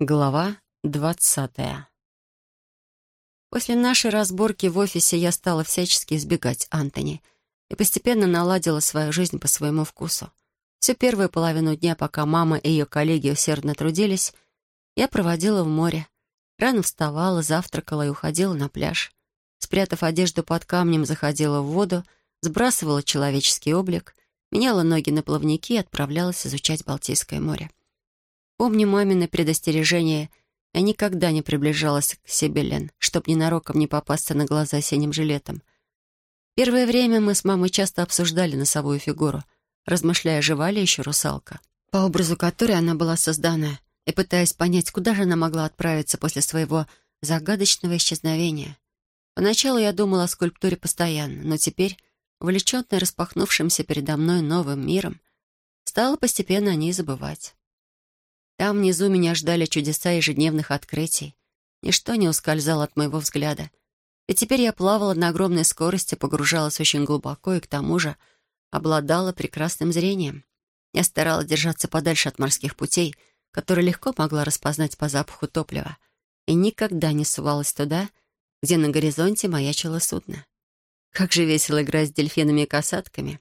Глава 20. После нашей разборки в офисе я стала всячески избегать Антони и постепенно наладила свою жизнь по своему вкусу. Всю первую половину дня, пока мама и ее коллеги усердно трудились, я проводила в море. Рано вставала, завтракала и уходила на пляж. Спрятав одежду под камнем, заходила в воду, сбрасывала человеческий облик, меняла ноги на плавники и отправлялась изучать Балтийское море. Помню мамины предостережение, я никогда не приближалась к Сибелен, чтоб ненароком не попасться на глаза синим жилетом. Первое время мы с мамой часто обсуждали носовую фигуру, размышляя, жива ли еще русалка, по образу которой она была создана, и пытаясь понять, куда же она могла отправиться после своего загадочного исчезновения. Поначалу я думала о скульптуре постоянно, но теперь, увлеченная распахнувшимся передо мной новым миром, стала постепенно о ней забывать. Там внизу меня ждали чудеса ежедневных открытий. Ничто не ускользало от моего взгляда. И теперь я плавала на огромной скорости, погружалась очень глубоко и, к тому же, обладала прекрасным зрением. Я старалась держаться подальше от морских путей, которые легко могла распознать по запаху топлива, и никогда не сувалась туда, где на горизонте маячило судно. Как же весело играть с дельфинами и касатками.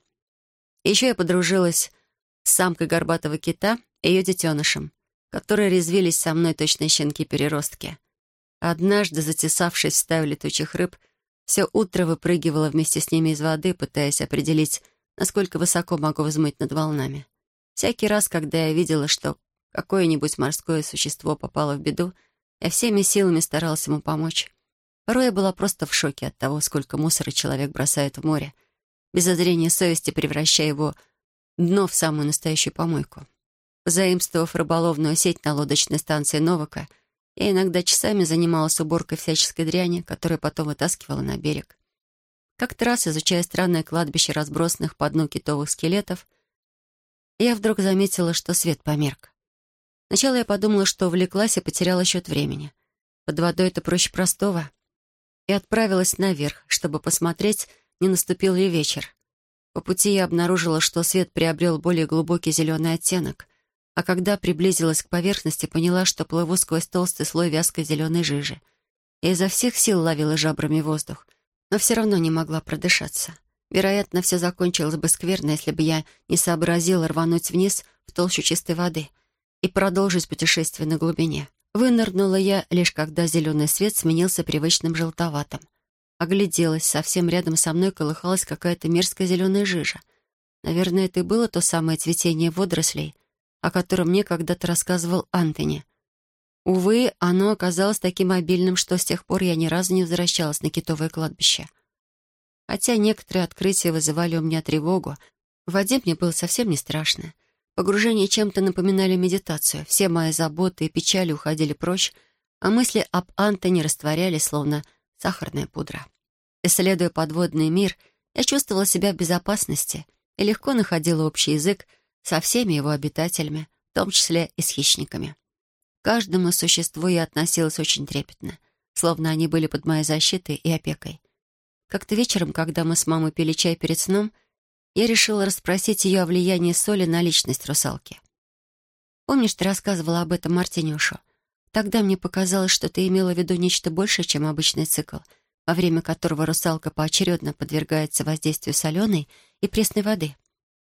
И еще я подружилась с самкой горбатого кита и ее детенышем, которые резвились со мной точно щенки-переростки. Однажды, затесавшись в стаю летучих рыб, все утро выпрыгивала вместе с ними из воды, пытаясь определить, насколько высоко могу взмыть над волнами. Всякий раз, когда я видела, что какое-нибудь морское существо попало в беду, я всеми силами старалась ему помочь. Порой я была просто в шоке от того, сколько мусора человек бросает в море, без зазрения совести превращая его дно в самую настоящую помойку. Заимствовав рыболовную сеть на лодочной станции Новака, я иногда часами занималась уборкой всяческой дряни, которую потом вытаскивала на берег. Как-то раз, изучая странное кладбище разбросанных по дну китовых скелетов, я вдруг заметила, что свет померк. Сначала я подумала, что увлеклась и потеряла счет времени. Под водой это проще простого. И отправилась наверх, чтобы посмотреть, не наступил ли вечер. По пути я обнаружила, что свет приобрел более глубокий зеленый оттенок, а когда приблизилась к поверхности, поняла, что плыву сквозь толстый слой вязкой зеленой жижи. Я изо всех сил ловила жабрами воздух, но все равно не могла продышаться. Вероятно, все закончилось бы скверно, если бы я не сообразила рвануть вниз в толщу чистой воды и продолжить путешествие на глубине. Вынырнула я, лишь когда зеленый свет сменился привычным желтоватым. Огляделась, совсем рядом со мной колыхалась какая-то мерзкая зеленая жижа. Наверное, это и было то самое цветение водорослей, о котором мне когда-то рассказывал Антони. Увы, оно оказалось таким обильным, что с тех пор я ни разу не возвращалась на китовое кладбище. Хотя некоторые открытия вызывали у меня тревогу, в воде мне было совсем не страшно. Погружения чем-то напоминали медитацию. Все мои заботы и печали уходили прочь, а мысли об Антони растворялись, словно сахарная пудра. Исследуя подводный мир, я чувствовала себя в безопасности и легко находила общий язык со всеми его обитателями, в том числе и с хищниками. К каждому существу я относилась очень трепетно, словно они были под моей защитой и опекой. Как-то вечером, когда мы с мамой пили чай перед сном, я решила расспросить ее о влиянии соли на личность русалки. «Помнишь, ты рассказывала об этом Мартинюшу? Тогда мне показалось, что ты имела в виду нечто большее, чем обычный цикл, во время которого русалка поочередно подвергается воздействию соленой и пресной воды».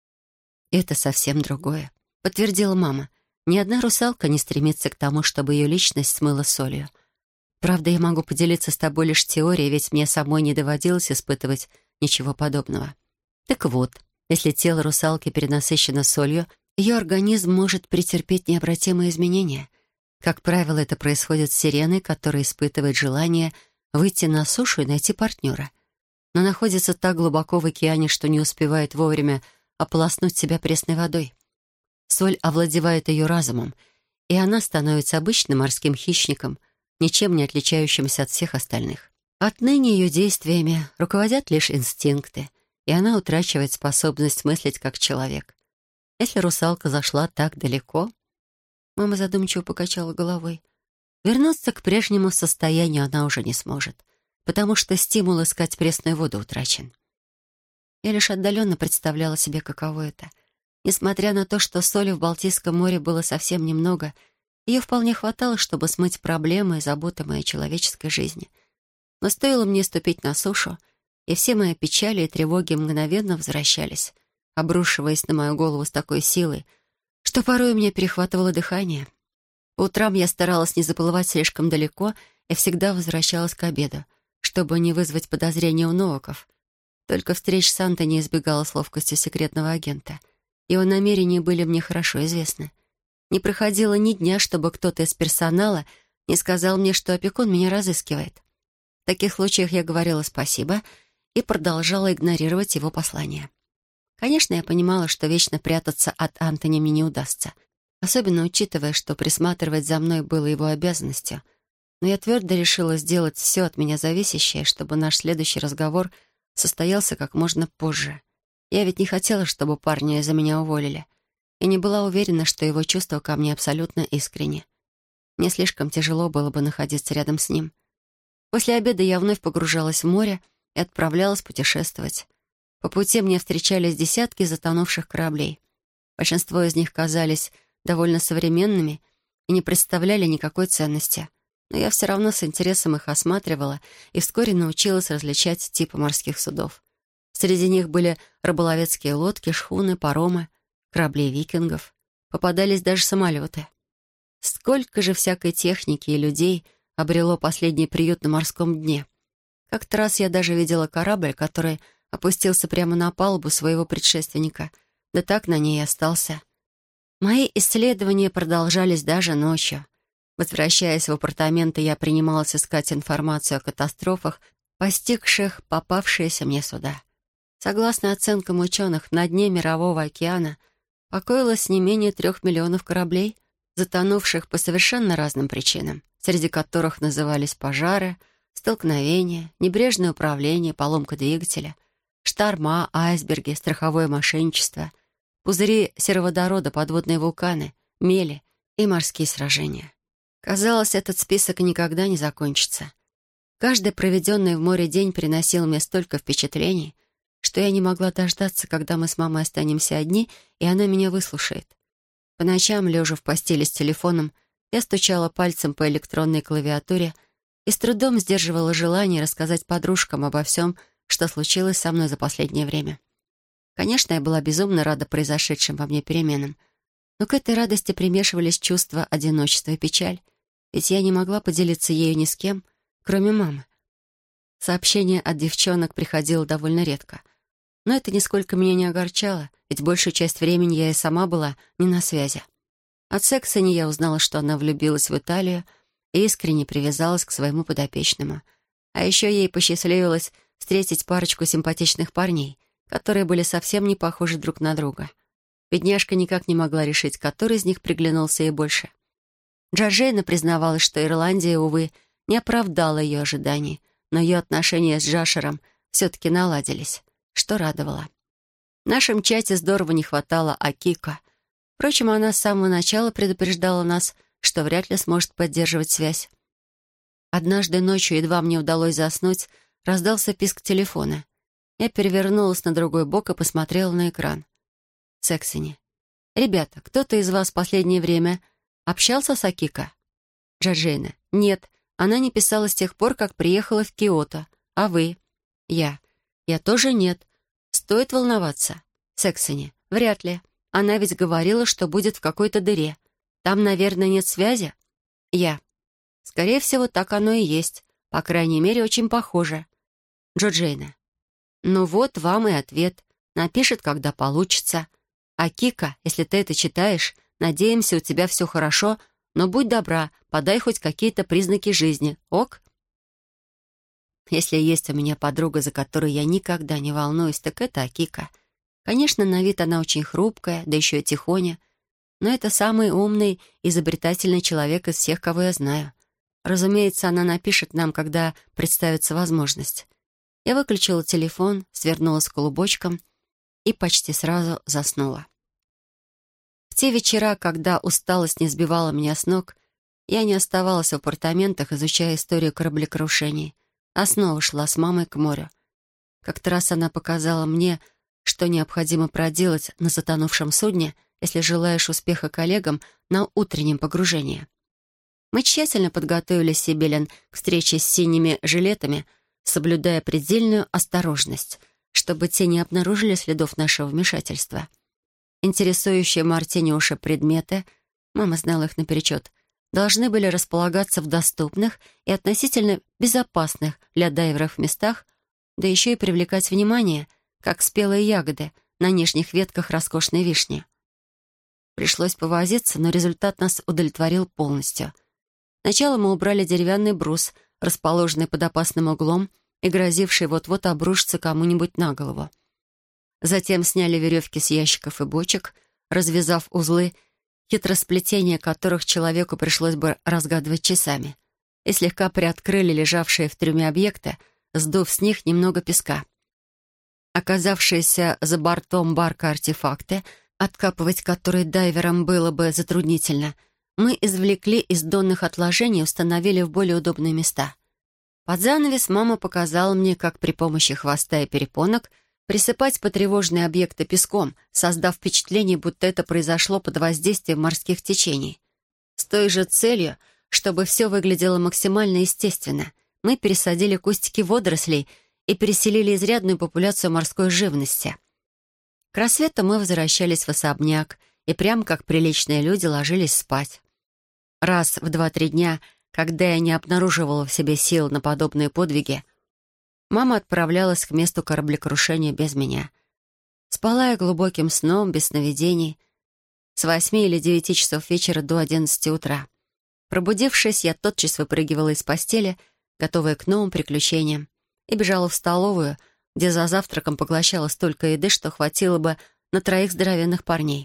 «Это совсем другое», — подтвердила мама. «Ни одна русалка не стремится к тому, чтобы ее личность смыла солью. Правда, я могу поделиться с тобой лишь теорией, ведь мне самой не доводилось испытывать ничего подобного. Так вот, если тело русалки перенасыщено солью, ее организм может претерпеть необратимые изменения. Как правило, это происходит с сиреной, которая испытывает желание выйти на сушу и найти партнера, но находится так глубоко в океане, что не успевает вовремя ополоснуть себя пресной водой. Соль овладевает ее разумом, и она становится обычным морским хищником, ничем не отличающимся от всех остальных. Отныне ее действиями руководят лишь инстинкты, и она утрачивает способность мыслить как человек. Если русалка зашла так далеко... Мама задумчиво покачала головой. Вернуться к прежнему состоянию она уже не сможет, потому что стимул искать пресную воду утрачен. Я лишь отдаленно представляла себе, каково это. Несмотря на то, что соли в Балтийском море было совсем немного, Ее вполне хватало, чтобы смыть проблемы и заботы моей человеческой жизни. Но стоило мне ступить на сушу, и все мои печали и тревоги мгновенно возвращались, обрушиваясь на мою голову с такой силой, что порой у меня перехватывало дыхание. По утрам я старалась не заплывать слишком далеко и всегда возвращалась к обеду, чтобы не вызвать подозрения у Новаков. Только встреч с Антони избегала с ловкостью секретного агента. Его намерения были мне хорошо известны. Не проходило ни дня, чтобы кто-то из персонала не сказал мне, что опекун меня разыскивает. В таких случаях я говорила спасибо и продолжала игнорировать его послания. Конечно, я понимала, что вечно прятаться от Антони мне не удастся, особенно учитывая, что присматривать за мной было его обязанностью. Но я твердо решила сделать все от меня зависящее, чтобы наш следующий разговор состоялся как можно позже. Я ведь не хотела, чтобы парня из-за меня уволили, и не была уверена, что его чувства ко мне абсолютно искренни. Мне слишком тяжело было бы находиться рядом с ним. После обеда я вновь погружалась в море и отправлялась путешествовать. По пути мне встречались десятки затонувших кораблей. Большинство из них казались довольно современными и не представляли никакой ценности. Но я все равно с интересом их осматривала и вскоре научилась различать типы морских судов. Среди них были рыболовецкие лодки, шхуны, паромы, корабли викингов. Попадались даже самолеты. Сколько же всякой техники и людей обрело последний приют на морском дне. Как-то раз я даже видела корабль, который опустился прямо на палубу своего предшественника, да так на ней и остался. Мои исследования продолжались даже ночью. Возвращаясь в апартаменты, я принималась искать информацию о катастрофах, постигших попавшиеся мне суда. Согласно оценкам ученых, на дне Мирового океана покоилось не менее 3 миллионов кораблей, затонувших по совершенно разным причинам, среди которых назывались пожары, столкновения, небрежное управление, поломка двигателя, шторма, айсберги, страховое мошенничество, пузыри сероводорода, подводные вулканы, мели и морские сражения. Казалось, этот список никогда не закончится. Каждый проведенный в море день приносил мне столько впечатлений, что я не могла дождаться, когда мы с мамой останемся одни, и она меня выслушает. По ночам, лежа в постели с телефоном, я стучала пальцем по электронной клавиатуре и с трудом сдерживала желание рассказать подружкам обо всем, что случилось со мной за последнее время. Конечно, я была безумно рада произошедшим во мне переменам, но к этой радости примешивались чувства одиночества и печаль, ведь я не могла поделиться ею ни с кем, кроме мамы. Сообщение от девчонок приходило довольно редко, но это нисколько меня не огорчало, ведь большую часть времени я и сама была не на связи. От Сексони я узнала, что она влюбилась в Италию и искренне привязалась к своему подопечному. А еще ей посчастливилось встретить парочку симпатичных парней, которые были совсем не похожи друг на друга. Бедняжка никак не могла решить, который из них приглянулся ей больше. Джорджейна признавалась, что Ирландия, увы, не оправдала ее ожиданий, но ее отношения с Джашером все-таки наладились, что радовало. В нашем чате здорово не хватало Акико. Впрочем, она с самого начала предупреждала нас, что вряд ли сможет поддерживать связь. Однажды ночью, едва мне удалось заснуть, раздался писк телефона. Я перевернулась на другой бок и посмотрела на экран. Сексони. «Ребята, кто-то из вас в последнее время общался с Акико?» Джорджейна. «Нет, она не писала с тех пор, как приехала в Киото. А вы?» «Я. Я тоже нет. Стоит волноваться?» Сексони. «Вряд ли. Она ведь говорила, что будет в какой-то дыре. Там, наверное, нет связи?» Я. «Скорее всего, так оно и есть. По крайней мере, очень похоже». Джорджейна. «Ну вот вам и ответ. Напишет, когда получится. А Кика, если ты это читаешь, надеемся, у тебя все хорошо, но будь добра, подай хоть какие-то признаки жизни. Ок?» Если есть у меня подруга, за которую я никогда не волнуюсь, так это Акика. Конечно, на вид она очень хрупкая, да еще и тихоня, но это самый умный, изобретательный человек из всех, кого я знаю. Разумеется, она напишет нам, когда представится возможность. Я выключила телефон, свернулась клубочком и почти сразу заснула. В те вечера, когда усталость не сбивала меня с ног, я не оставалась в апартаментах, изучая историю кораблекрушений, а снова шла с мамой к морю. Как-то раз она показала мне, что необходимо проделать на затонувшем судне, если желаешь успеха коллегам на утреннем погружении. Мы тщательно подготовили Сибелин к встрече с синими жилетами, соблюдая предельную осторожность, чтобы те не обнаружили следов нашего вмешательства. Интересующие Мартиниуша предметы, мама знала их наперечет, должны были располагаться в доступных и относительно безопасных для дайверов местах, да еще и привлекать внимание, как спелые ягоды на нижних ветках роскошной вишни. Пришлось повозиться, но результат нас удовлетворил полностью. Сначала мы убрали деревянный брус, расположенный под опасным углом и грозивший вот-вот обрушиться кому-нибудь на голову. Затем сняли веревки с ящиков и бочек, развязав узлы, хитросплетения которых человеку пришлось бы разгадывать часами, и слегка приоткрыли лежавшие в трюме объекты, сдув с них немного песка. Оказавшиеся за бортом барка артефакты, откапывать которые дайверам было бы затруднительно, мы извлекли из донных отложений и установили в более удобные места. Под занавес мама показала мне, как при помощи хвоста и перепонок присыпать потревоженные объекты песком, создав впечатление, будто это произошло под воздействием морских течений. С той же целью, чтобы все выглядело максимально естественно, мы пересадили кустики водорослей и переселили изрядную популяцию морской живности. К рассвету мы возвращались в особняк и прямо как приличные люди ложились спать. Раз в 2-3 дня, когда я не обнаруживала в себе сил на подобные подвиги, мама отправлялась к месту кораблекрушения без меня. Спала я глубоким сном, без сновидений, с 8 или 9 часов вечера до 11 утра. Пробудившись, я тотчас выпрыгивала из постели, готовая к новым приключениям, и бежала в столовую, где за завтраком поглощала столько еды, что хватило бы на 3 здоровенных парней.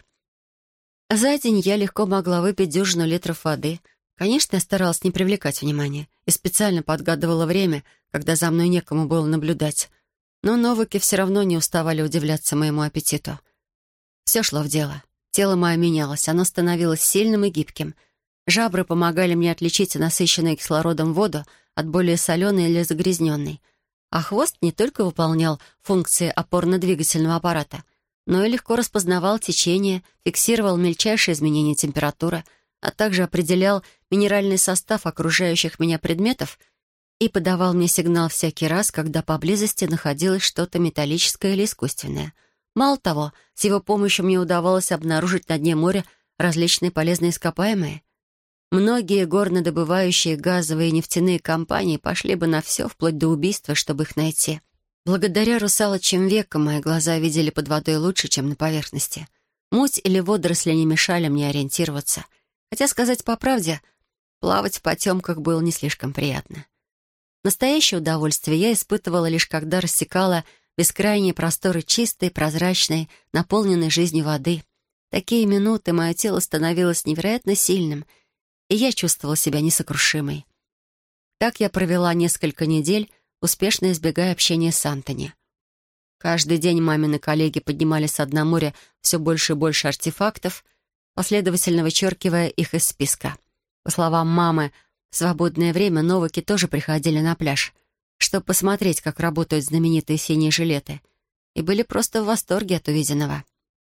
За день я легко могла выпить дюжину литров воды. Конечно, я старалась не привлекать внимания и специально подгадывала время, когда за мной некому было наблюдать. Но новики все равно не уставали удивляться моему аппетиту. Все шло в дело. Тело мое менялось, оно становилось сильным и гибким. Жабры помогали мне отличить насыщенную кислородом воду от более соленой или загрязненной. А хвост не только выполнял функции опорно-двигательного аппарата, но и легко распознавал течение, фиксировал мельчайшие изменения температуры, а также определял минеральный состав окружающих меня предметов и подавал мне сигнал всякий раз, когда поблизости находилось что-то металлическое или искусственное. Мало того, с его помощью мне удавалось обнаружить на дне моря различные полезные ископаемые. Многие горнодобывающие газовые и нефтяные компании пошли бы на все, вплоть до убийства, чтобы их найти. Благодаря русалочьим векам мои глаза видели под водой лучше, чем на поверхности. Муть или водоросли не мешали мне ориентироваться. Хотя, сказать по правде, плавать в потемках было не слишком приятно. Настоящее удовольствие я испытывала лишь когда рассекала бескрайние просторы чистой, прозрачной, наполненной жизнью воды. В такие минуты мое тело становилось невероятно сильным, и я чувствовала себя несокрушимой. Так я провела несколько недель, успешно избегая общения с Антони. Каждый день мамины коллеги поднимали со дна моря все больше и больше артефактов, последовательно вычеркивая их из списка. По словам мамы, в свободное время новики тоже приходили на пляж, чтобы посмотреть, как работают знаменитые синие жилеты, и были просто в восторге от увиденного.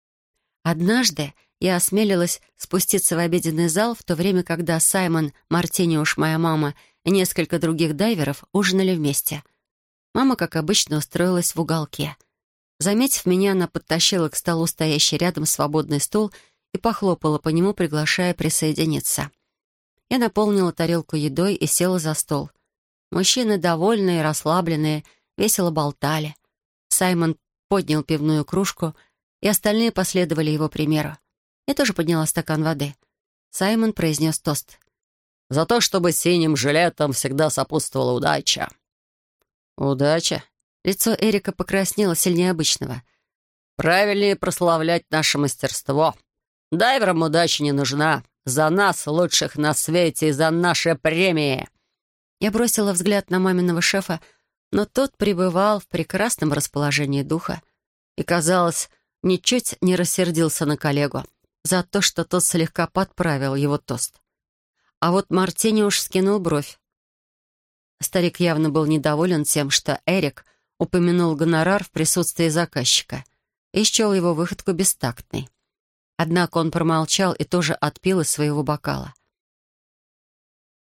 Однажды я осмелилась спуститься в обеденный зал в то время, когда Саймон, Мартиниуш, моя мама и несколько других дайверов ужинали вместе. Мама, как обычно, устроилась в уголке. Заметив меня, она подтащила к столу стоящий рядом свободный стул и похлопала по нему, приглашая присоединиться. Я наполнила тарелку едой и села за стол. Мужчины, довольные, расслабленные, весело болтали. Саймон поднял пивную кружку, и остальные последовали его примеру. Я тоже подняла стакан воды. Саймон произнес тост. «За то, чтобы синим жилетом всегда сопутствовала удача». «Удача?» Лицо Эрика покраснело сильнее обычного. «Правильнее прославлять наше мастерство. Дайверам удача не нужна. За нас, лучших на свете, и за наши премии». Я бросила взгляд на маминого шефа, но тот пребывал в прекрасном расположении духа и, казалось, ничуть не рассердился на коллегу за то, что тот слегка подправил его тост. А вот Мартиниуш скинул бровь. Старик явно был недоволен тем, что Эрик упомянул гонорар в присутствии заказчика и счел его выходку бестактной. Однако он промолчал и тоже отпил из своего бокала.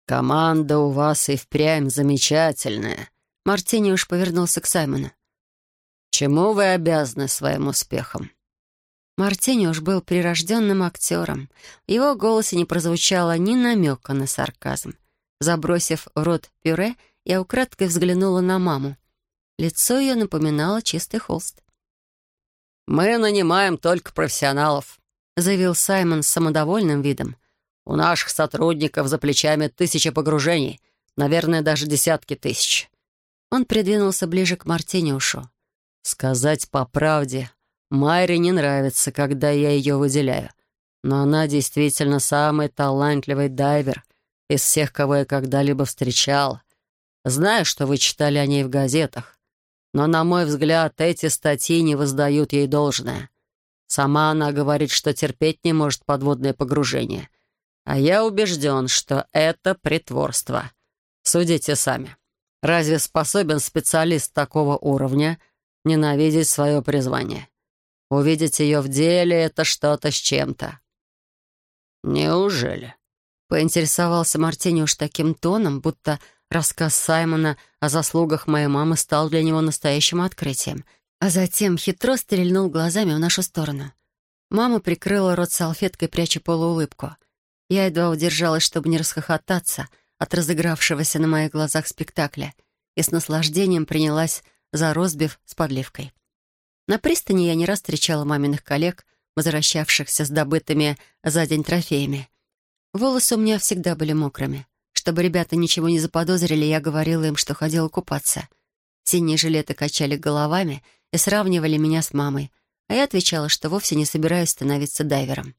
«Команда у вас и впрямь замечательная». Мартиниуш повернулся к Саймону. «Чему вы обязаны своим успехом?» Мартиниуш был прирожденным актером. В его голосе не прозвучало ни намека на сарказм. Забросив в рот пюре, я украдкой взглянула на маму. Лицо ее напоминало чистый холст. «Мы нанимаем только профессионалов», — заявил Саймон с самодовольным видом. «У наших сотрудников за плечами 1000 погружений, наверное, даже десятки тысяч». Он придвинулся ближе к Мартиниушу. «Сказать по правде, Майре не нравится, когда я ее выделяю. Но она действительно самый талантливый дайвер из всех, кого я когда-либо встречал. Знаю, что вы читали о ней в газетах, но, на мой взгляд, эти статьи не воздают ей должное. Сама она говорит, что терпеть не может подводное погружение. А я убежден, что это притворство. Судите сами. Разве способен специалист такого уровня ненавидеть свое призвание? Увидеть ее в деле — это что-то с чем-то». «Неужели?» — поинтересовался Мартиниуш таким тоном, будто рассказ Саймона о заслугах моей мамы стал для него настоящим открытием, а затем хитро стрельнул глазами в нашу сторону. Мама прикрыла рот салфеткой, пряча полуулыбку. Я едва удержалась, чтобы не расхохотаться от разыгравшегося на моих глазах спектакля, и с наслаждением принялась за ростбиф с подливкой. На пристани я не раз встречала маминых коллег, возвращавшихся с добытыми за день трофеями. Волосы у меня всегда были мокрыми. Чтобы ребята ничего не заподозрили, я говорила им, что ходила купаться. Синие жилеты качали головами и сравнивали меня с мамой, а я отвечала, что вовсе не собираюсь становиться дайвером.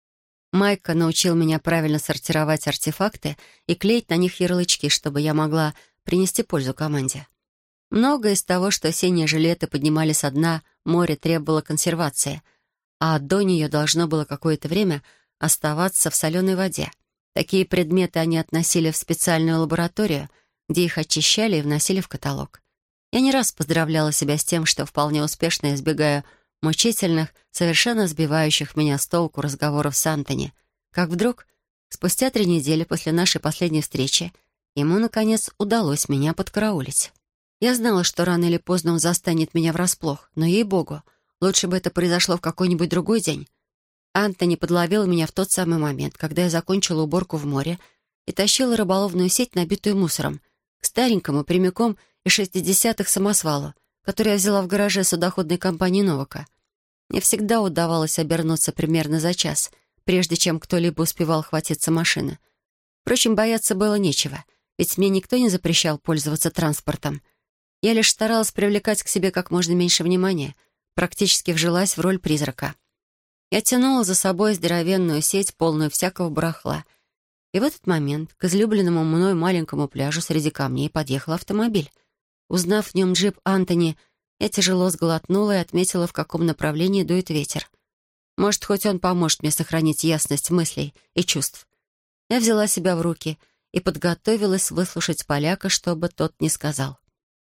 Майка научил меня правильно сортировать артефакты и клеить на них ярлычки, чтобы я могла принести пользу команде. Многое из того, что синие жилеты поднимали со дна моря, требовало консервации, а до нее должно было какое-то время оставаться в соленой воде. Такие предметы они относили в специальную лабораторию, где их очищали и вносили в каталог. Я не раз поздравляла себя с тем, что вполне успешно избегаю мучительных, совершенно сбивающих меня с толку разговоров с Антони, как вдруг, спустя 3 недели после нашей последней встречи, ему, наконец, удалось меня подкараулить. Я знала, что рано или поздно он застанет меня врасплох, но, ей-богу, лучше бы это произошло в какой-нибудь другой день. Антони подловил меня в тот самый момент, когда я закончила уборку в море и тащила рыболовную сеть, набитую мусором, к старенькому, прямиком из 60-х самосвалу, который я взяла в гараже судоходной компании «Новака». Мне всегда удавалось обернуться примерно за час, прежде чем кто-либо успевал хватиться машины. Впрочем, бояться было нечего, ведь мне никто не запрещал пользоваться транспортом. Я лишь старалась привлекать к себе как можно меньше внимания, практически вжилась в роль призрака. Я тянула за собой здоровенную сеть, полную всякого барахла. И в этот момент к излюбленному мной маленькому пляжу среди камней подъехал автомобиль. Узнав в нем джип Антони, я тяжело сглотнула и отметила, в каком направлении дует ветер. Может, хоть он поможет мне сохранить ясность мыслей и чувств. Я взяла себя в руки и подготовилась выслушать поляка, что бы тот ни сказал.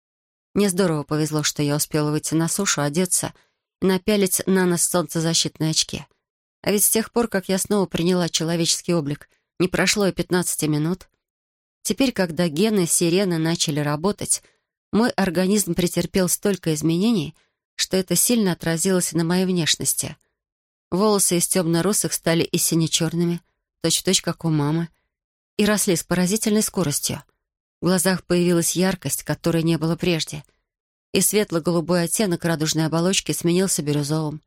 Мне здорово повезло, что я успела выйти на сушу, одеться и напялить на нос солнцезащитные очки. А ведь с тех пор, как я снова приняла человеческий облик, не прошло и 15 минут. Теперь, когда гены сирены начали работать, мой организм претерпел столько изменений, что это сильно отразилось и на моей внешности. Волосы из темно-русых стали и сине-черными, точь-в-точь, как у мамы, и росли с поразительной скоростью. В глазах появилась яркость, которой не было прежде, и светло-голубой оттенок радужной оболочки сменился бирюзовым,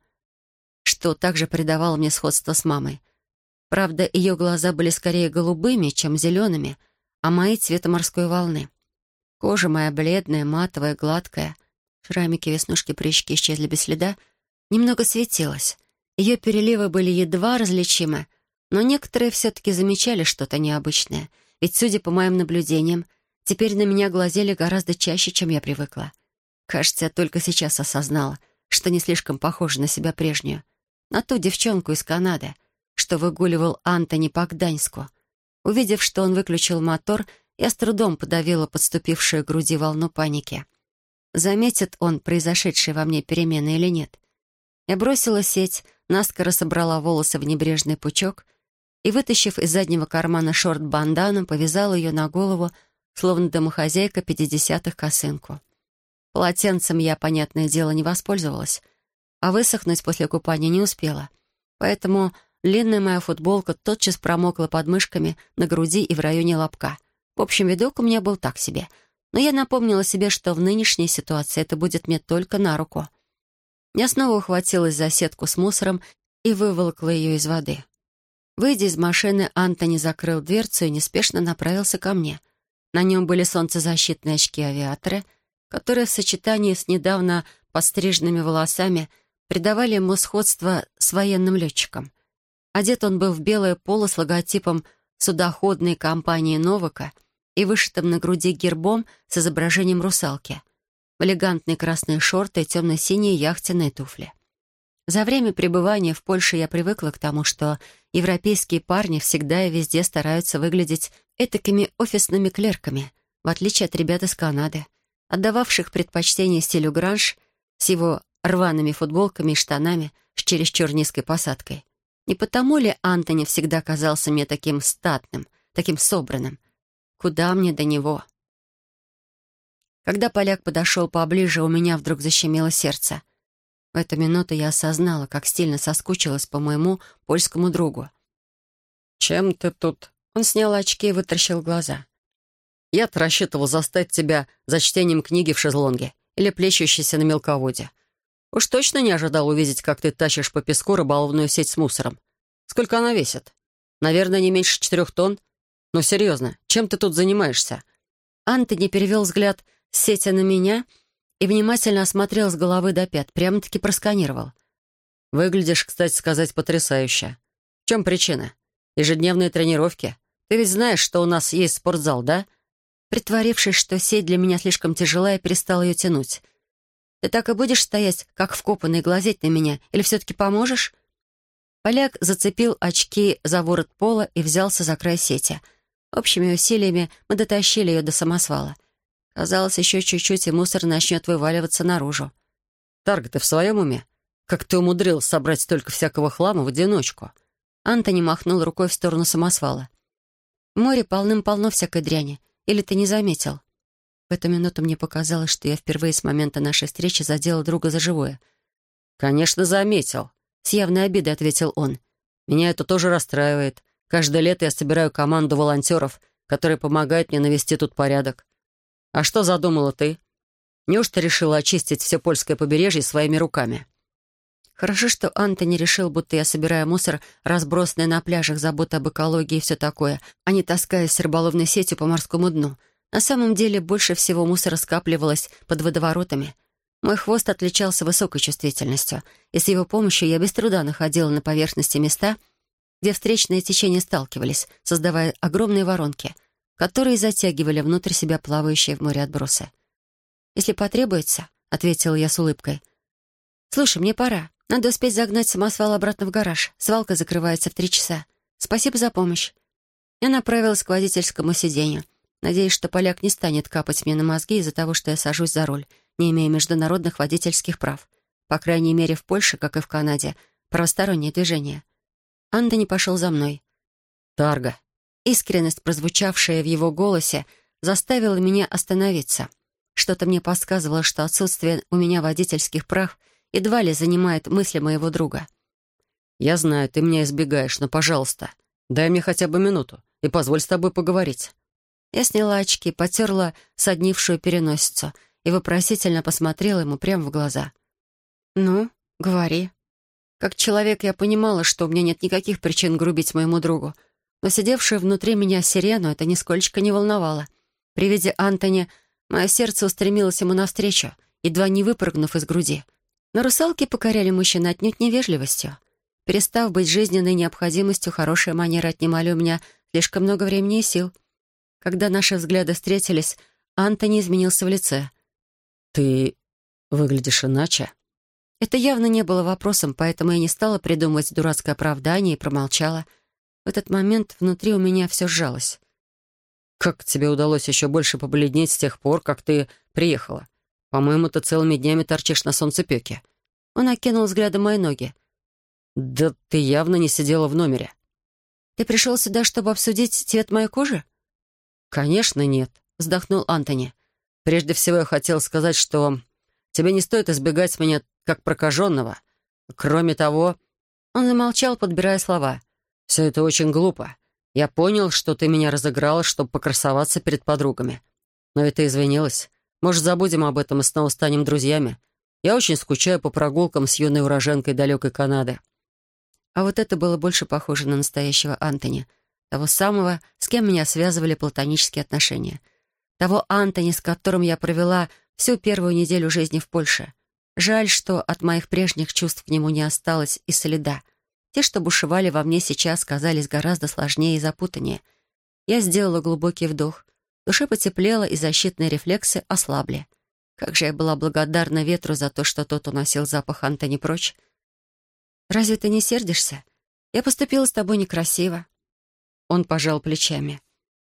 что также придавало мне сходство с мамой. Правда, ее глаза были скорее голубыми, чем зелеными, а мои — цвета морской волны. Кожа моя бледная, матовая, гладкая, шрамики, веснушки, прыщики исчезли без следа, немного светилась. Ее переливы были едва различимы, но некоторые все-таки замечали что-то необычное, ведь, судя по моим наблюдениям, теперь на меня глазели гораздо чаще, чем я привыкла. Кажется, я только сейчас осознала, что не слишком похожа на себя прежнюю, на ту девчонку из Канады, что выгуливал Антони по Гданьску. Увидев, что он выключил мотор, я с трудом подавила подступившую к груди волну паники. Заметит он произошедшие во мне перемены или нет? Я бросила сеть, наскоро собрала волосы в небрежный пучок и, вытащив из заднего кармана шорт-бандану, повязала ее на голову, словно домохозяйка 50-х косынку. Полотенцем я, понятное дело, не воспользовалась, а высохнуть после купания не успела. Поэтому длинная моя футболка тотчас промокла под мышками, на груди и в районе лобка. В общем, видок у меня был так себе. Но я напомнила себе, что в нынешней ситуации это будет мне только на руку. Я снова ухватилась за сетку с мусором и выволокла ее из воды. Выйдя из машины, Антони закрыл дверцу и неспешно направился ко мне. На нем были солнцезащитные очки-авиаторы, которые в сочетании с недавно подстриженными волосами придавали ему сходство с военным летчиком. Одет он был в белое поло с логотипом судоходной компании «Новака» и вышитым на груди гербом с изображением русалки, в элегантные красные шорты и темно-синие яхтенные туфли. За время пребывания в Польше я привыкла к тому, что европейские парни всегда и везде стараются выглядеть этакими офисными клерками, в отличие от ребят из Канады, отдававших предпочтение стилю гранж с его рваными футболками и штанами с чересчур низкой посадкой. Не потому ли Антони всегда казался мне таким статным, таким собранным? Куда мне до него? Когда поляк подошел поближе, у меня вдруг защемило сердце. В эту минуту я осознала, как сильно соскучилась по моему польскому другу. «Чем ты тут?» Он снял очки и вытаращил глаза. «Я-то рассчитывал застать тебя за чтением книги в шезлонге или плещущейся на мелководье. Уж точно не ожидал увидеть, как ты тащишь по песку рыболовную сеть с мусором. Сколько она весит? Наверное, не меньше 4 тонн. Но серьезно, чем ты тут занимаешься?» Антони перевел взгляд с сети на меня и внимательно осмотрел с головы до пят, прямо-таки просканировал. «Выглядишь, кстати сказать, потрясающе. В чем причина? Ежедневные тренировки? Ты ведь знаешь, что у нас есть спортзал, да?» Притворившись, что сеть для меня слишком тяжела, я перестала ее тянуть. «Ты так и будешь стоять, как вкопанный, и глазеть на меня? Или все-таки поможешь?» Поляк зацепил очки за ворот пола и взялся за край сети. Общими усилиями мы дотащили ее до самосвала. Казалось, еще чуть-чуть, и мусор начнет вываливаться наружу. «Тарга, ты в своем уме? Как ты умудрилась собрать столько всякого хлама в одиночку?» Антони махнул рукой в сторону самосвала. «В море полным-полно всякой дряни. Или ты не заметил?» В эту минуту мне показалось, что я впервые с момента нашей встречи задела друга за живое. «Конечно, заметил», — с явной обидой ответил он. «Меня это тоже расстраивает. Каждое лето я собираю команду волонтеров, которые помогают мне навести тут порядок. А что задумала ты? Неужто решила очистить все польское побережье своими руками?» Хорошо, что Антони решил, будто я собираю мусор, разбросанный на пляжах, забота об экологии и все такое, а не таскаясь с рыболовной сетью по морскому дну. На самом деле, больше всего мусора скапливалось под водоворотами. Мой хвост отличался высокой чувствительностью, и с его помощью я без труда находила на поверхности места, где встречные течения сталкивались, создавая огромные воронки, которые затягивали внутрь себя плавающие в море отбросы. «Если потребуется», — ответила я с улыбкой. «Слушай, мне пора. Надо успеть загнать самосвал обратно в гараж. Свалка закрывается в 3 часа. Спасибо за помощь». Я направилась к водительскому сиденью, надеясь, что поляк не станет капать мне на мозги из-за того, что я сажусь за руль, не имея международных водительских прав. По крайней мере, в Польше, как и в Канаде, правостороннее движение. Антони пошел за мной. «Тарга». Искренность, прозвучавшая в его голосе, заставила меня остановиться. Что-то мне подсказывало, что отсутствие у меня водительских прав едва ли занимает мысли моего друга. «Я знаю, ты меня избегаешь, но, пожалуйста, дай мне хотя бы минуту и позволь с тобой поговорить». Я сняла очки, потерла соднившую переносицу и вопросительно посмотрела ему прямо в глаза. «Ну, говори». Как человек я понимала, что у меня нет никаких причин грубить моему другу, но сидевшую внутри меня сирену это нисколько не волновало. При виде Антони мое сердце устремилось ему навстречу, едва не выпрыгнув из груди. Но русалки покоряли мужчин отнюдь невежливостью. Перестав быть жизненной необходимостью, хорошие манеры отнимали у меня слишком много времени и сил. Когда наши взгляды встретились, Антони изменился в лице. «Ты выглядишь иначе». Это явно не было вопросом, поэтому я не стала придумывать дурацкое оправдание и промолчала. В этот момент внутри у меня все сжалось. «Как тебе удалось еще больше побледнеть с тех пор, как ты приехала? По-моему, ты целыми днями торчишь на солнцепёке». Он окинул взглядом мои ноги. «Да ты явно не сидела в номере». Ты пришел сюда, чтобы обсудить цвет моей кожи?» «Конечно, нет», — вздохнул Антони. «Прежде всего я хотел сказать, что тебе не стоит избегать меня как прокаженного. Кроме того...» Он замолчал, подбирая слова. «Все это очень глупо. Я понял, что ты меня разыграла, чтобы покрасоваться перед подругами. Но ведь ты извинилась. Может, забудем об этом и снова станем друзьями? Я очень скучаю по прогулкам с юной уроженкой далекой Канады». А вот это было больше похоже на настоящего Антони, того самого, с кем меня связывали платонические отношения. Того Антони, с которым я провела всю первую неделю жизни в Польше. Жаль, что от моих прежних чувств к нему не осталось и следа. Те, что бушевали во мне сейчас, казались гораздо сложнее и запутаннее. Я сделала глубокий вдох. В душе потеплело, и защитные рефлексы ослабли. Как же я была благодарна ветру за то, что тот уносил запах Антони прочь. «Разве ты не сердишься? Я поступила с тобой некрасиво». Он пожал плечами.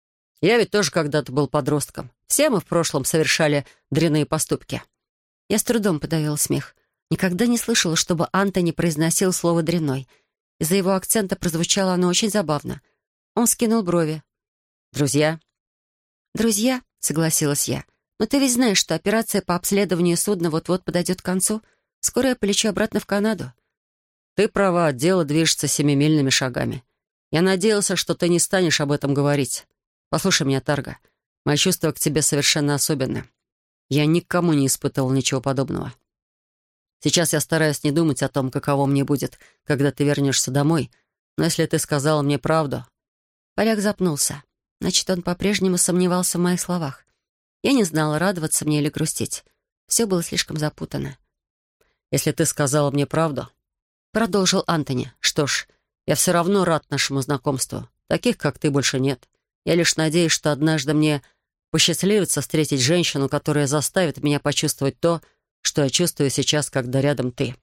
«Я ведь тоже когда-то был подростком. Все мы в прошлом совершали дрянные поступки». Я с трудом подавила смех. Никогда не слышала, чтобы Антони произносил слово «дрянной». Из-за его акцента прозвучало оно очень забавно. Он скинул брови. «Друзья?» «Друзья», — согласилась я. «Но ты ведь знаешь, что операция по обследованию судна вот-вот подойдет к концу. Скоро я полечу обратно в Канаду». «Ты права, дело движется семимильными шагами. Я надеялся, что ты не станешь об этом говорить. Послушай меня, Тарга, мои чувства к тебе совершенно особенны. Я никому не испытывал ничего подобного. Сейчас я стараюсь не думать о том, каково мне будет, когда ты вернешься домой, но если ты сказала мне правду...» Поляк запнулся. Значит, он по-прежнему сомневался в моих словах. Я не знала, радоваться мне или грустить. Все было слишком запутано. «Если ты сказала мне правду...» Продолжил Антони. «Что ж, я все равно рад нашему знакомству. Таких, как ты, больше нет. Я лишь надеюсь, что однажды мне посчастливится встретить женщину, которая заставит меня почувствовать то, что я чувствую сейчас, когда рядом ты».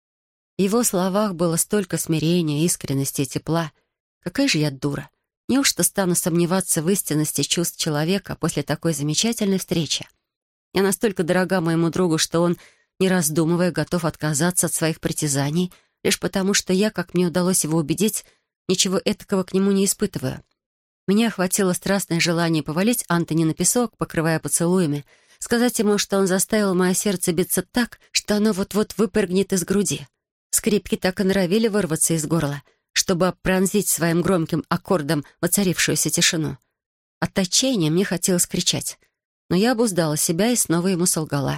В его словах было столько смирения, искренности и тепла. Какая же я дура. Неужто стану сомневаться в истинности чувств человека после такой замечательной встречи? Я настолько дорога моему другу, что он, не раздумывая, готов отказаться от своих притязаний, лишь потому, что я, как мне удалось его убедить, ничего этакого к нему не испытываю. Меня охватило страстное желание повалить Антони на песок, покрывая поцелуями, сказать ему, что он заставил мое сердце биться так, что оно вот-вот выпрыгнет из груди. Скрипки так и норовили вырваться из горла, чтобы пронзить своим громким аккордом воцарившуюся тишину. От отчаяния мне хотелось кричать, но я обуздала себя и снова ему солгала.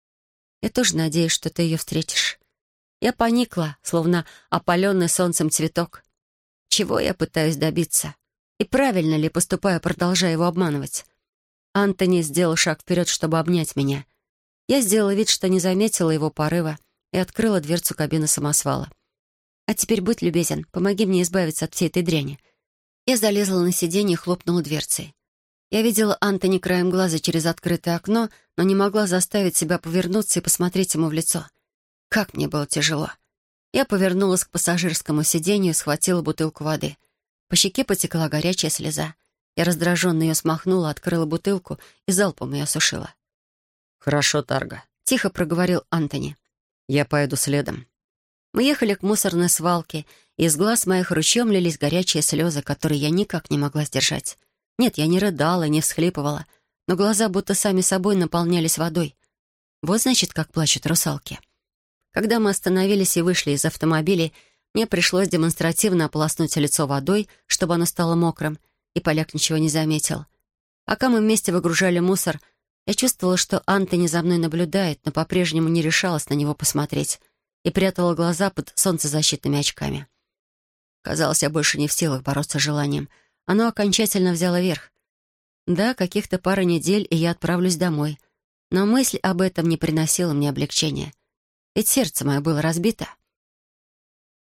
«Я тоже надеюсь, что ты ее встретишь». Я поникла, словно опаленный солнцем цветок. Чего я пытаюсь добиться? И правильно ли поступаю, продолжая его обманывать? Антони сделал шаг вперед, чтобы обнять меня. Я сделала вид, что не заметила его порыва, и открыла дверцу кабины самосвала. «А теперь будь любезен, помоги мне избавиться от всей этой дряни». Я залезла на сиденье и хлопнула дверцей. Я видела Антони краем глаза через открытое окно, но не могла заставить себя повернуться и посмотреть ему в лицо. Как мне было тяжело. Я повернулась к пассажирскому сиденью и схватила бутылку воды. По щеке потекла горячая слеза. Я раздраженно ее смахнула, открыла бутылку и залпом ее осушила. «Хорошо, Тарга», — тихо проговорил Антони. «Я поеду следом». Мы ехали к мусорной свалке, и из глаз моих ручьем лились горячие слезы, которые я никак не могла сдержать. Нет, я не рыдала, не всхлипывала, но глаза будто сами собой наполнялись водой. Вот, значит, как плачут русалки. Когда мы остановились и вышли из автомобиля, мне пришлось демонстративно ополоснуть лицо водой, чтобы оно стало мокрым, и поляк ничего не заметил. Пока мы вместе выгружали мусор, я чувствовала, что Антони за мной наблюдает, но по-прежнему не решалась на него посмотреть и прятала глаза под солнцезащитными очками. Казалось, я больше не в силах бороться с желанием. Оно окончательно взяло верх. Да, каких-то пара недель, и я отправлюсь домой. Но мысль об этом не приносила мне облегчения. Ведь сердце мое было разбито.